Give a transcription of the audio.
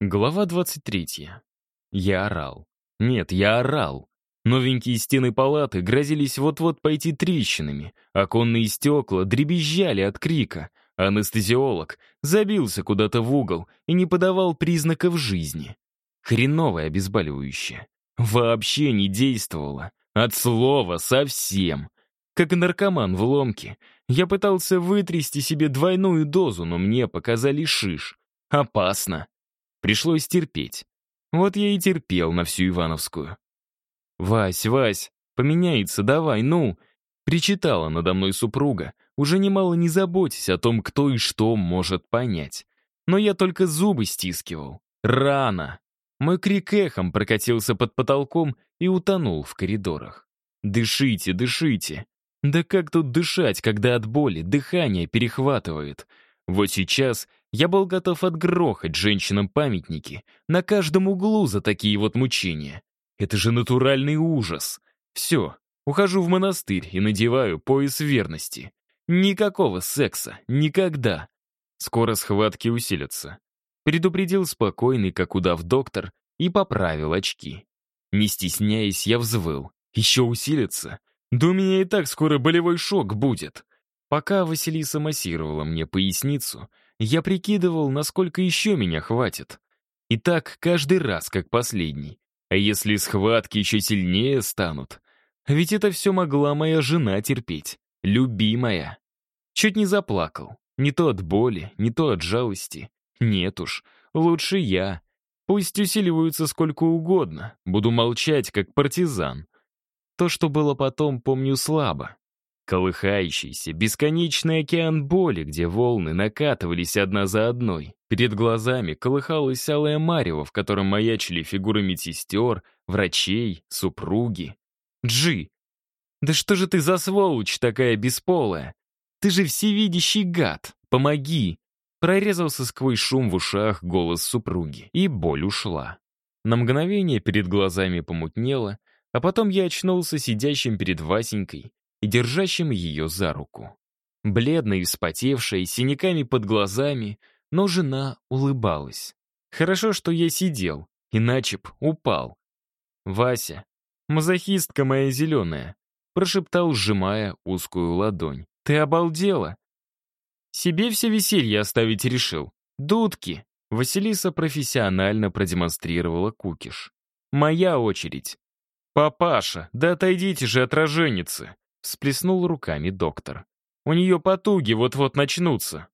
Глава 23. Я орал. Нет, я орал. Новенькие стены палаты грозились вот-вот пойти трещинами, оконные стекла дребезжали от крика. Анестезиолог забился куда-то в угол и не подавал признаков жизни. Хреновое обезболивающее. Вообще не действовало. От слова совсем. Как наркоман в ломке. Я пытался вытрясти себе двойную дозу, но мне показали шиш. Опасно. Пришлось терпеть. Вот я и терпел на всю Ивановскую. «Вась, Вась, поменяется давай, ну!» Причитала надо мной супруга, уже немало не заботясь о том, кто и что может понять. Но я только зубы стискивал. Рано. Мой крик эхом прокатился под потолком и утонул в коридорах. «Дышите, дышите!» Да как тут дышать, когда от боли дыхание перехватывает? Вот сейчас я был готов отгрохать женщинам памятники на каждом углу за такие вот мучения. Это же натуральный ужас. Все, ухожу в монастырь и надеваю пояс верности. Никакого секса, никогда. Скоро схватки усилятся. Предупредил спокойный, как удав доктор, и поправил очки. Не стесняясь, я взвыл. Еще усилится? Да у меня и так скоро болевой шок будет. Пока Василиса массировала мне поясницу, я прикидывал, насколько еще меня хватит. И так каждый раз, как последний. А если схватки еще сильнее станут? Ведь это все могла моя жена терпеть. Любимая. Чуть не заплакал. Не то от боли, не то от жалости. Нет уж, лучше я. Пусть усиливаются сколько угодно. Буду молчать, как партизан. То, что было потом, помню слабо. Колыхающийся, бесконечный океан боли, где волны накатывались одна за одной. Перед глазами колыхалось алое марево, в котором маячили фигуры медсестер, врачей, супруги. Джи, да что же ты за сволочь такая бесполая? Ты же всевидящий гад, помоги! Прорезался сквозь шум в ушах голос супруги, и боль ушла. На мгновение перед глазами помутнело, а потом я очнулся сидящим перед Васенькой и держащим ее за руку. Бледная и вспотевшая, с синяками под глазами, но жена улыбалась. Хорошо, что я сидел, иначе б упал. «Вася, мазохистка моя зеленая», прошептал, сжимая узкую ладонь. «Ты обалдела? Себе все веселье оставить решил. Дудки!» Василиса профессионально продемонстрировала кукиш. «Моя очередь». «Папаша, да отойдите же от роженицы!» всплеснул руками доктор. «У нее потуги вот-вот начнутся».